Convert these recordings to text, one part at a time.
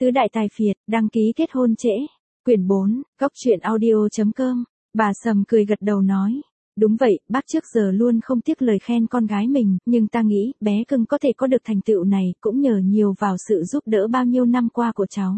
Tứ đại tài phiệt, đăng ký kết hôn trễ. Quyển 4, Góc truyện audio.com. Bà Sầm cười gật đầu nói. Đúng vậy, bác trước giờ luôn không tiếc lời khen con gái mình, nhưng ta nghĩ, bé cưng có thể có được thành tựu này, cũng nhờ nhiều vào sự giúp đỡ bao nhiêu năm qua của cháu.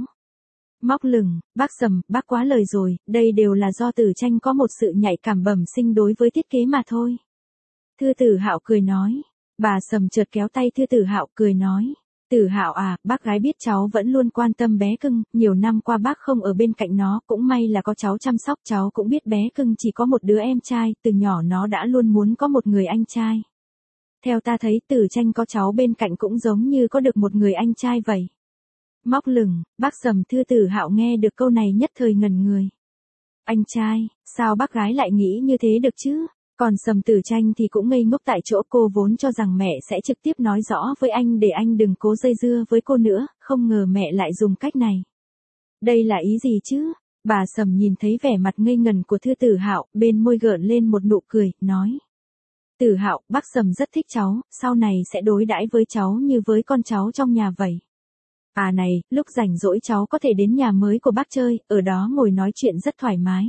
Móc lửng, bác Sầm, bác quá lời rồi, đây đều là do Tử Tranh có một sự nhạy cảm bẩm sinh đối với thiết kế mà thôi. Thư Tử Hạo cười nói. Bà Sầm chợt kéo tay Thư Tử Hạo cười nói. Tử Hạo à, bác gái biết cháu vẫn luôn quan tâm bé cưng, nhiều năm qua bác không ở bên cạnh nó, cũng may là có cháu chăm sóc, cháu cũng biết bé cưng chỉ có một đứa em trai, từ nhỏ nó đã luôn muốn có một người anh trai. Theo ta thấy Tử Tranh có cháu bên cạnh cũng giống như có được một người anh trai vậy. Móc lửng, bác Sầm. Thư Tử Hạo nghe được câu này nhất thời ngẩn người. Anh trai, sao bác gái lại nghĩ như thế được chứ? Còn Sầm Tử Tranh thì cũng ngây ngốc tại chỗ, cô vốn cho rằng mẹ sẽ trực tiếp nói rõ với anh để anh đừng cố dây dưa với cô nữa, không ngờ mẹ lại dùng cách này. Đây là ý gì chứ? Bà Sầm nhìn thấy vẻ mặt ngây ngần của Thư Tử Hạo, bên môi gợn lên một nụ cười, nói. Tử Hạo, bác Sầm rất thích cháu, sau này sẽ đối đãi với cháu như với con cháu trong nhà vậy. À này, lúc rảnh rỗi cháu có thể đến nhà mới của bác chơi, ở đó ngồi nói chuyện rất thoải mái.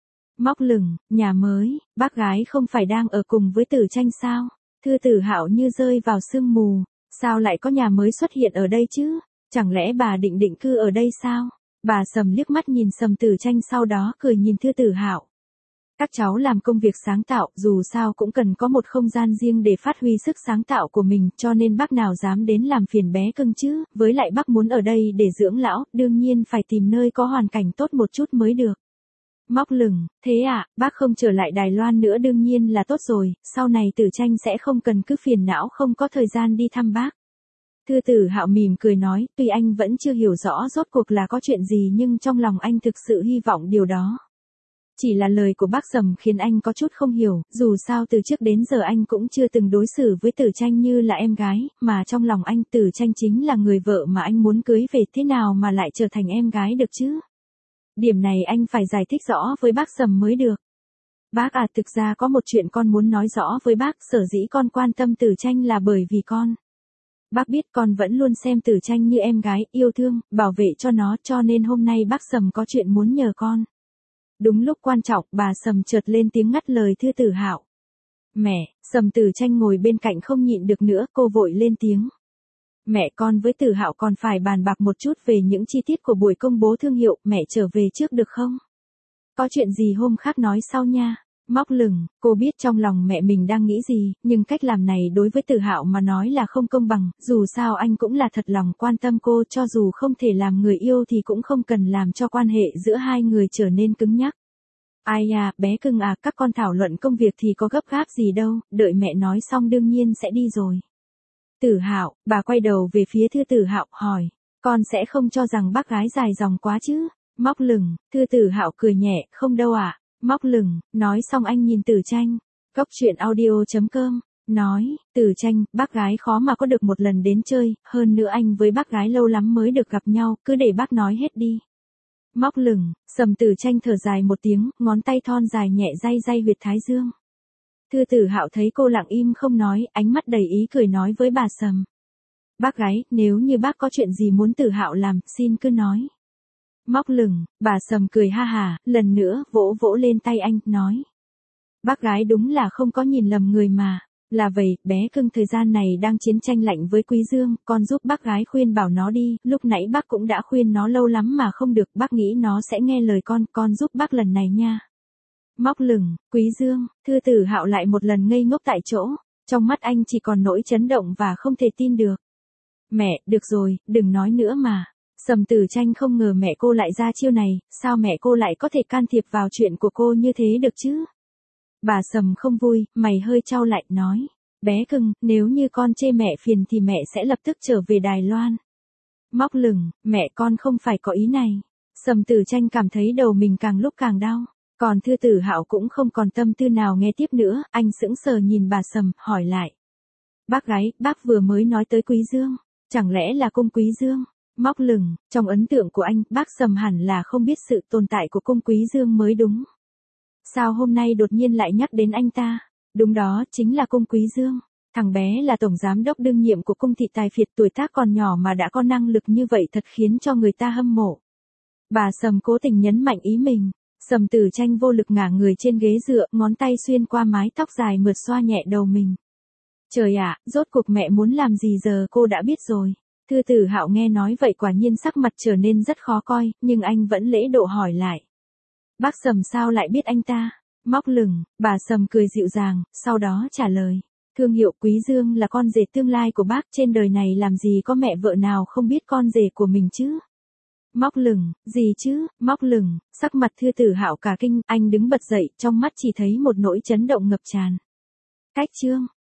Móc lửng, nhà mới, bác gái không phải đang ở cùng với Tử Tranh sao? Thư Tử Hạo như rơi vào sương mù, sao lại có nhà mới xuất hiện ở đây chứ? Chẳng lẽ bà định định cư ở đây sao? Bà Sầm liếc mắt nhìn Sầm Tử Tranh sau đó cười nhìn Thư Tử Hạo. Các cháu làm công việc sáng tạo, dù sao cũng cần có một không gian riêng để phát huy sức sáng tạo của mình, cho nên bác nào dám đến làm phiền bé cưng chứ, với lại bác muốn ở đây để dưỡng lão, đương nhiên phải tìm nơi có hoàn cảnh tốt một chút mới được. Móc lửng, thế à, bác không trở lại Đài Loan nữa đương nhiên là tốt rồi, sau này Tử Tranh sẽ không cần cứ phiền não không có thời gian đi thăm bác. Thư Tử Hạo mỉm cười nói, tuy anh vẫn chưa hiểu rõ rốt cuộc là có chuyện gì nhưng trong lòng anh thực sự hy vọng điều đó. Chỉ là lời của bác Sầm khiến anh có chút không hiểu, dù sao từ trước đến giờ anh cũng chưa từng đối xử với Tử Tranh như là em gái, mà trong lòng anh Tử Tranh chính là người vợ mà anh muốn cưới về, thế nào mà lại trở thành em gái được chứ? Điểm này anh phải giải thích rõ với bác Sầm mới được. Bác à, thực ra có một chuyện con muốn nói rõ với bác, sở dĩ con quan tâm Tử Tranh là bởi vì con. Bác biết con vẫn luôn xem Tử Tranh như em gái, yêu thương, bảo vệ cho nó, cho nên hôm nay bác Sầm có chuyện muốn nhờ con. Đúng lúc quan trọng, bà Sầm chợt lên tiếng ngắt lời Thư Tử Hạo. Mẹ, Sầm Tử Tranh ngồi bên cạnh không nhịn được nữa, cô vội lên tiếng. Mẹ, con với Tử Hạo còn phải bàn bạc một chút về những chi tiết của buổi công bố thương hiệu, mẹ trở về trước được không? Có chuyện gì hôm khác nói sau nha. Móc lửng, cô biết trong lòng mẹ mình đang nghĩ gì, nhưng cách làm này đối với Tử Hạo mà nói là không công bằng, dù sao anh cũng là thật lòng quan tâm cô, cho dù không thể làm người yêu thì cũng không cần làm cho quan hệ giữa hai người trở nên cứng nhắc. Ai à, bé cưng à, các con thảo luận công việc thì có gấp gáp gì đâu, đợi mẹ nói xong đương nhiên sẽ đi rồi. Tử Hạo, bà quay đầu về phía Thư Tử Hạo, hỏi, con sẽ không cho rằng bác gái dài dòng quá chứ? Móc lửng, Thư Tử Hạo cười nhẹ, không đâu ạ. Móc lửng, nói xong anh nhìn Tử Tranh. Góc truyện audio.com, nói, Tử Tranh, bác gái khó mà có được một lần đến chơi, hơn nữa anh với bác gái lâu lắm mới được gặp nhau, cứ để bác nói hết đi. Móc lửng, Sầm Tử Tranh thở dài một tiếng, ngón tay thon dài nhẹ day day huyệt thái dương. Thư Tử Hạo thấy cô lặng im không nói, ánh mắt đầy ý cười nói với bà Sầm. Bác gái, nếu như bác có chuyện gì muốn Tử Hạo làm, xin cứ nói. Móc lửng, bà Sầm cười ha hà, lần nữa vỗ vỗ lên tay anh, nói. Bác gái đúng là không có nhìn lầm người mà. Là vậy, bé cưng thời gian này đang chiến tranh lạnh với Quý Dương, con giúp bác gái khuyên bảo nó đi, lúc nãy bác cũng đã khuyên nó lâu lắm mà không được, bác nghĩ nó sẽ nghe lời con giúp bác lần này nha. Móc lửng, Quý Dương, Thư Tử Hạo lại một lần ngây ngốc tại chỗ, trong mắt anh chỉ còn nỗi chấn động và không thể tin được. Mẹ, được rồi, đừng nói nữa mà. Sầm Tử Tranh không ngờ mẹ cô lại ra chiêu này, sao mẹ cô lại có thể can thiệp vào chuyện của cô như thế được chứ? Bà Sầm không vui, mày hơi chau lại, nói. Bé cưng, nếu như con chê mẹ phiền thì mẹ sẽ lập tức trở về Đài Loan. Móc lửng, mẹ con không phải có ý này. Sầm Tử Tranh cảm thấy đầu mình càng lúc càng đau. Còn Thư Tử Hạo cũng không còn tâm tư nào nghe tiếp nữa, anh sững sờ nhìn bà Sầm, hỏi lại. Bác gái, bác vừa mới nói tới Quý Dương, chẳng lẽ là cung Quý Dương? Móc lửng, trong ấn tượng của anh, bác Sầm hẳn là không biết sự tồn tại của cung Quý Dương mới đúng. Sao hôm nay đột nhiên lại nhắc đến anh ta? Đúng đó, chính là cung Quý Dương. Thằng bé là tổng giám đốc đương nhiệm của cung thị tài phiệt, tuổi tác còn nhỏ mà đã có năng lực như vậy thật khiến cho người ta hâm mộ. Bà Sầm cố tình nhấn mạnh ý mình. Sầm Tử Tranh vô lực ngả người trên ghế dựa, ngón tay xuyên qua mái tóc dài mượt xoa nhẹ đầu mình. Trời ạ, rốt cuộc mẹ muốn làm gì giờ cô đã biết rồi. Thư Tử Hạo nghe nói vậy quả nhiên sắc mặt trở nên rất khó coi, nhưng anh vẫn lễ độ hỏi lại. Bác Sầm sao lại biết anh ta? Móc lửng, bà Sầm cười dịu dàng, sau đó trả lời. Thương hiệu Quý Dương là con rể tương lai của bác, trên đời này làm gì có mẹ vợ nào không biết con rể của mình chứ? Móc lửng, gì chứ? Móc lửng, sắc mặt Thư Tử Hạo cả kinh, anh đứng bật dậy, trong mắt chỉ thấy một nỗi chấn động ngập tràn. Cách chương